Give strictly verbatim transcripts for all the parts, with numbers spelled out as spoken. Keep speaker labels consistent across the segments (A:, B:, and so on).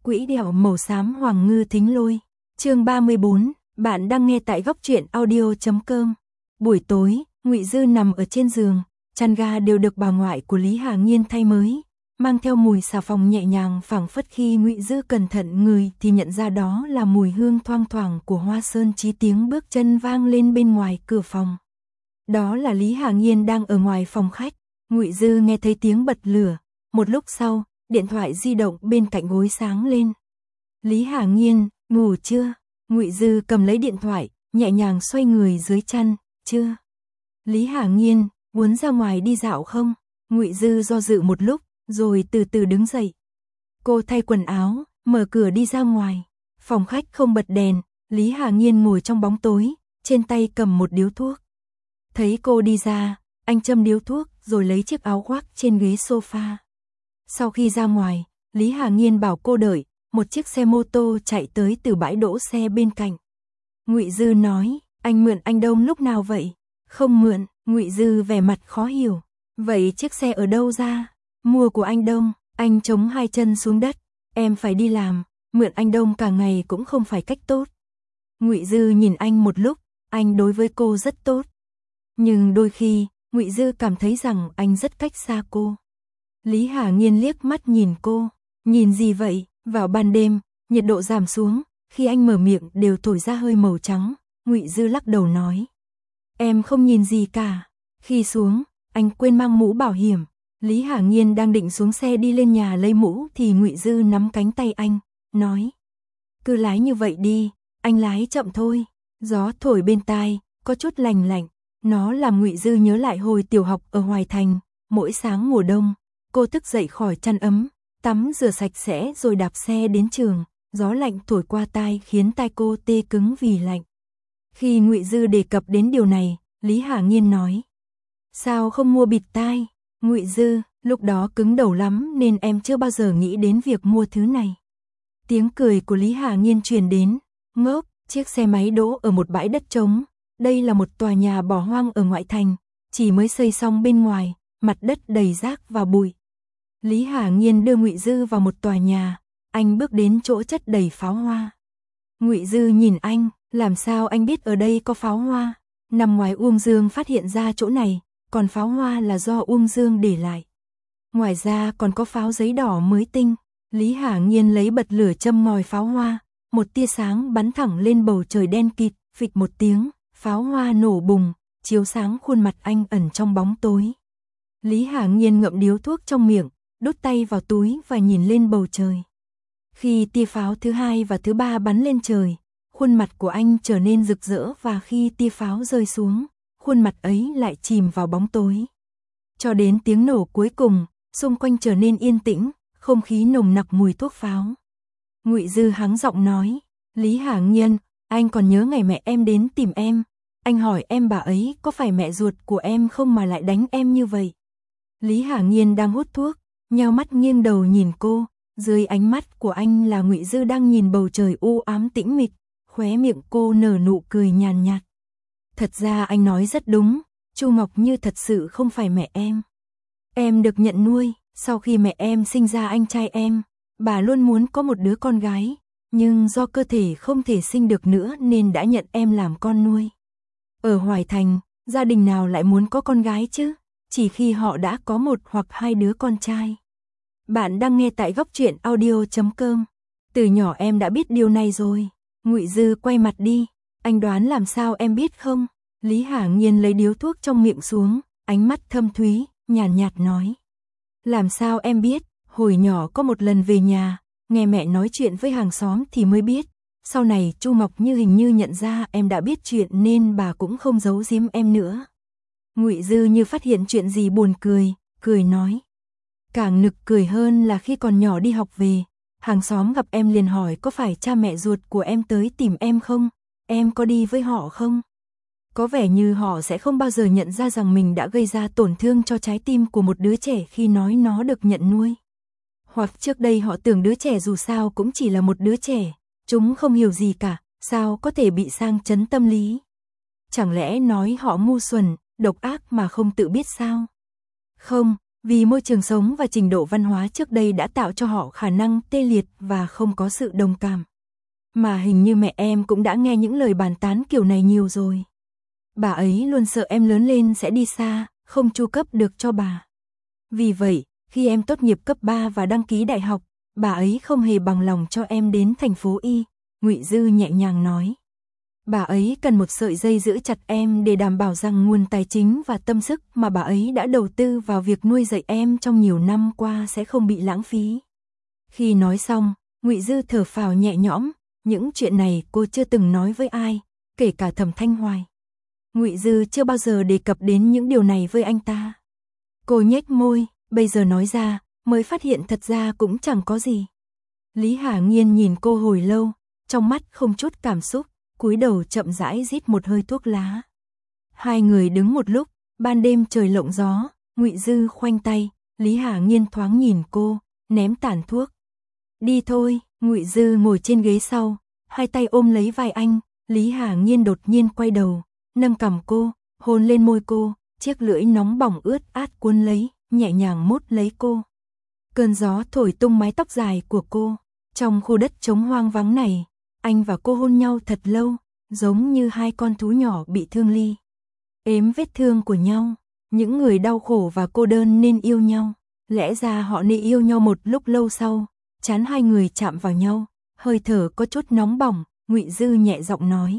A: Quỹ đẻo màu xám Hoàng Ngư Thính Lôi. Chương ba mươi bốn, bạn đang nghe tại góc truyện audio chấm com. Buổi tối, Ngụy Dư nằm ở trên giường, chăn ga đều được bà ngoại của Lý Hà Nghiên thay mới, mang theo mùi xà phòng nhẹ nhàng, phảng phất khi Ngụy Dư cẩn thận ngửi thì nhận ra đó là mùi hương thoang thoảng của hoa sơn chí, tiếng bước chân vang lên bên ngoài cửa phòng. Đó là Lý Hà Nghiên đang ở ngoài phòng khách. Ngụy Dư nghe thấy tiếng bật lửa, một lúc sau, điện thoại di động bên cạnh gối sáng lên. Lý Hà Nghiên, ngủ chưa? Ngụy Dư cầm lấy điện thoại, nhẹ nhàng xoay người dưới chăn, chưa. Lý Hà Nghiên, muốn ra ngoài đi dạo không? Ngụy Dư do dự một lúc, rồi từ từ đứng dậy. Cô thay quần áo, mở cửa đi ra ngoài. Phòng khách không bật đèn, Lý Hà Nghiên ngồi trong bóng tối, trên tay cầm một điếu thuốc. Thấy cô đi ra, anh châm điếu thuốc rồi lấy chiếc áo khoác trên ghế sofa. Sau khi ra ngoài, Lý Hà Nghiên bảo cô đợi, một chiếc xe mô tô chạy tới từ bãi đỗ xe bên cạnh. Ngụy Dư nói, anh mượn anh Đông lúc nào vậy? Không mượn, Ngụy Dư vẻ mặt khó hiểu. Vậy chiếc xe ở đâu ra? Mua của anh Đông. Anh chống hai chân xuống đất, em phải đi làm, mượn anh Đông cả ngày cũng không phải cách tốt. Ngụy Dư nhìn anh một lúc, anh đối với cô rất tốt. Nhưng đôi khi, Ngụy Dư cảm thấy rằng anh rất cách xa cô. Lý Hà Nghiên liếc mắt nhìn cô, nhìn gì vậy? Vào ban đêm, nhiệt độ giảm xuống, khi anh mở miệng đều thổi ra hơi màu trắng. Ngụy Dư lắc đầu nói, em không nhìn gì cả. Khi xuống, anh quên mang mũ bảo hiểm. Lý Hà Nghiên đang định xuống xe đi lên nhà lấy mũ thì Ngụy Dư nắm cánh tay anh, nói, cứ lái như vậy đi, anh lái chậm thôi. Gió thổi bên tai, có chút lành lạnh, nó làm Ngụy Dư nhớ lại hồi tiểu học ở Hoài Thành. Mỗi sáng mùa đông, cô thức dậy khỏi chăn ấm, tắm rửa sạch sẽ rồi đạp xe đến trường, gió lạnh thổi qua tai khiến tai cô tê cứng vì lạnh. Khi Ngụy Dư đề cập đến điều này, Lý Hà Nghiên nói, sao không mua bịt tai? Ngụy Dư, lúc đó cứng đầu lắm nên em chưa bao giờ nghĩ đến việc mua thứ này. Tiếng cười của Lý Hà Nghiên truyền đến, ngốc, chiếc xe máy đỗ ở một bãi đất trống. Đây là một tòa nhà bỏ hoang ở ngoại thành, chỉ mới xây xong bên ngoài, mặt đất đầy rác và bụi. Lý Hà Nghiên đưa Ngụy Dư vào một tòa nhà, anh bước đến chỗ chất đầy pháo hoa. Ngụy Dư nhìn anh, làm sao anh biết ở đây có pháo hoa? Nằm ngoài Uông Dương phát hiện ra chỗ này, còn pháo hoa là do Uông Dương để lại. Ngoài ra còn có pháo giấy đỏ mới tinh. Lý Hà Nghiên lấy bật lửa châm ngòi pháo hoa, một tia sáng bắn thẳng lên bầu trời đen kịt, phịch một tiếng, pháo hoa nổ bùng, chiếu sáng khuôn mặt anh ẩn trong bóng tối. Lý Hà Nghiên ngậm điếu thuốc trong miệng, đút tay vào túi và nhìn lên bầu trời. Khi tia pháo thứ hai và thứ ba bắn lên trời, khuôn mặt của anh trở nên rực rỡ, và khi tia pháo rơi xuống, khuôn mặt ấy lại chìm vào bóng tối. Cho đến tiếng nổ cuối cùng, xung quanh trở nên yên tĩnh, không khí nồng nặc mùi thuốc pháo. Ngụy Dư hắng giọng nói, Lý Hà Nghiên, anh còn nhớ ngày mẹ em đến tìm em, anh hỏi em bà ấy có phải mẹ ruột của em không mà lại đánh em như vậy. Lý Hà Nghiên đang hút thuốc, nheo mắt nghiêng đầu nhìn cô, dưới ánh mắt của anh là Ngụy Dư đang nhìn bầu trời u ám tĩnh mịch, khóe miệng cô nở nụ cười nhàn nhạt. Thật ra anh nói rất đúng, Chu Ngọc Như thật sự không phải mẹ em. Em được nhận nuôi, sau khi mẹ em sinh ra anh trai em, bà luôn muốn có một đứa con gái, nhưng do cơ thể không thể sinh được nữa nên đã nhận em làm con nuôi. Ở Hoài Thành, gia đình nào lại muốn có con gái chứ, chỉ khi họ đã có một hoặc hai đứa con trai. Bạn đang nghe tại góc truyện audio chấm com. Từ nhỏ em đã biết điều này rồi. Ngụy Dư quay mặt đi, anh đoán làm sao em biết không? Lý Hà Nghiên lấy điếu thuốc trong miệng xuống, ánh mắt thâm thúy, nhàn nhạt, nhạt nói. Làm sao em biết? Hồi nhỏ có một lần về nhà, nghe mẹ nói chuyện với hàng xóm thì mới biết. Sau này Chu Ngọc Như hình như nhận ra em đã biết chuyện nên bà cũng không giấu giếm em nữa. Ngụy Dư như phát hiện chuyện gì buồn cười, cười nói. Càng nực cười hơn là khi còn nhỏ đi học về, hàng xóm gặp em liền hỏi có phải cha mẹ ruột của em tới tìm em không? Em có đi với họ không? Có vẻ như họ sẽ không bao giờ nhận ra rằng mình đã gây ra tổn thương cho trái tim của một đứa trẻ khi nói nó được nhận nuôi. Hoặc trước đây họ tưởng đứa trẻ dù sao cũng chỉ là một đứa trẻ, chúng không hiểu gì cả, sao có thể bị sang chấn tâm lý? Chẳng lẽ nói họ ngu xuẩn, độc ác mà không tự biết sao? Không, Vì môi trường sống và trình độ văn hóa trước đây đã tạo cho họ khả năng tê liệt và không có sự đồng cảm. Mà hình như mẹ em cũng đã nghe những lời bàn tán kiểu này nhiều rồi. Bà ấy luôn sợ em lớn lên sẽ đi xa, không chu cấp được cho bà. Vì vậy, khi em tốt nghiệp cấp ba và đăng ký đại học, bà ấy không hề bằng lòng cho em đến thành phố Y, Ngụy Dư nhẹ nhàng nói. Bà ấy cần một sợi dây giữ chặt em để đảm bảo rằng nguồn tài chính và tâm sức mà bà ấy đã đầu tư vào việc nuôi dạy em trong nhiều năm qua sẽ không bị lãng phí. Khi nói xong, Ngụy Dư thở phào nhẹ nhõm, những chuyện này cô chưa từng nói với ai, kể cả Thẩm Thanh Hoài. Ngụy Dư chưa bao giờ đề cập đến những điều này với anh ta. Cô nhếch môi, bây giờ nói ra, mới phát hiện thật ra cũng chẳng có gì. Lý Hà Nghiên nhìn cô hồi lâu, trong mắt không chút cảm xúc, cúi đầu chậm rãi rít một hơi thuốc lá. Hai người đứng một lúc, ban đêm trời lộng gió, Ngụy Dư khoanh tay, Lý Hà Nghiên thoáng nhìn cô, ném tàn thuốc. Đi thôi, Ngụy Dư ngồi trên ghế sau, hai tay ôm lấy vai anh, Lý Hà Nghiên đột nhiên quay đầu, nâng cằm cô, hôn lên môi cô, chiếc lưỡi nóng bỏng ướt át cuốn lấy, nhẹ nhàng mút lấy cô. Cơn gió thổi tung mái tóc dài của cô, trong khu đất trống hoang vắng này, anh và cô hôn nhau thật lâu, giống như hai con thú nhỏ bị thương ly. Ếm vết thương của nhau, những người đau khổ và cô đơn nên yêu nhau, lẽ ra họ nên yêu nhau một lúc lâu sau, chán hai người chạm vào nhau, hơi thở có chút nóng bỏng, Ngụy Dư nhẹ giọng nói.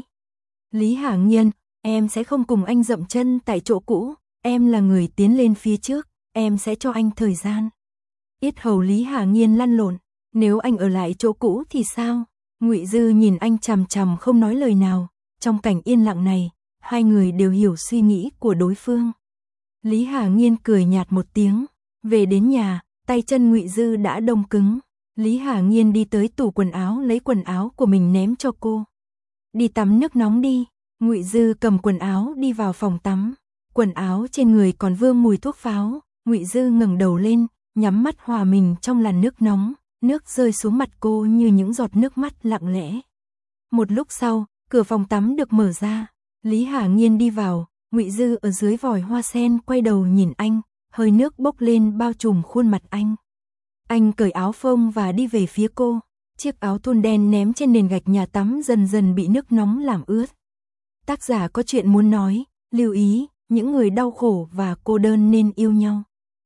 A: Lý Hà Nghiên, em sẽ không cùng anh dậm chân tại chỗ cũ, em là người tiến lên phía trước, em sẽ cho anh thời gian. Yết hầu Lý Hà Nghiên lăn lộn, nếu anh ở lại chỗ cũ thì sao? Ngụy Dư nhìn anh chằm chằm không nói lời nào, trong cảnh yên lặng này, hai người đều hiểu suy nghĩ của đối phương. Lý Hà Nghiên cười nhạt một tiếng, về đến nhà, tay chân Ngụy Dư đã đông cứng. Lý Hà Nghiên đi tới tủ quần áo lấy quần áo của mình ném cho cô. Đi tắm nước nóng đi. Ngụy Dư cầm quần áo đi vào phòng tắm. Quần áo trên người còn vương mùi thuốc pháo. Ngụy Dư ngẩng đầu lên, nhắm mắt hòa mình trong làn nước nóng, nước rơi xuống mặt cô như những giọt nước mắt lặng lẽ. Một lúc sau, cửa phòng tắm được mở ra. Lý Hà Nghiên đi vào, Ngụy Dư ở dưới vòi hoa sen quay đầu nhìn anh, hơi nước bốc lên bao trùm khuôn mặt anh. Anh cởi áo phông và đi về phía cô, chiếc áo thun đen ném trên nền gạch nhà tắm dần dần bị nước nóng làm ướt. Tác giả có chuyện muốn nói, lưu ý, những người đau khổ và cô đơn nên yêu nhau.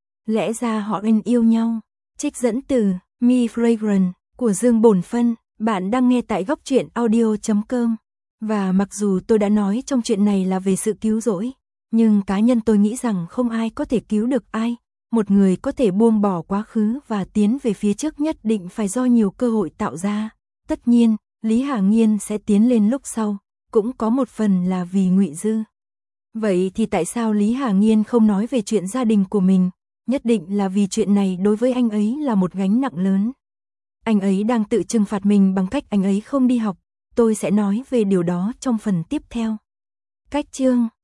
A: Lẽ ra họ nên yêu nhau. Trích dẫn từ Me Fragrance của Dương Bổn Phân, bạn đang nghe tại góc truyện audio chấm com. Và mặc dù tôi đã nói trong chuyện này là về sự cứu rỗi, nhưng cá nhân tôi nghĩ rằng không ai có thể cứu được ai. Một người có thể buông bỏ quá khứ và tiến về phía trước nhất định phải do nhiều cơ hội tạo ra. Tất nhiên, Lý Hà Nghiên sẽ tiến lên lúc sau, cũng có một phần là vì Ngụy Dư. Vậy thì tại sao Lý Hà Nghiên không nói về chuyện gia đình của mình? Nhất định là vì chuyện này đối với anh ấy là một gánh nặng lớn. Anh ấy đang tự trừng phạt mình bằng cách anh ấy không đi học. Tôi sẽ nói về điều đó trong phần tiếp theo. Cách chương